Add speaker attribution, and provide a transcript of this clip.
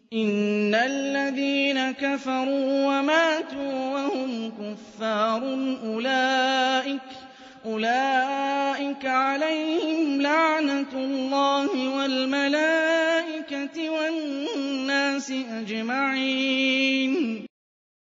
Speaker 1: إِنَّ الَّذِينَ كَفَرُوا وَمَاتُوا وَهُمْ كُفَّارٌ أُولَٰئِكَ عَلَيْهِمْ لَعْنَةُ اللَّهِ وَالْمَلَائِكَةِ وَالنَّاسِ أَجْمَعِينَ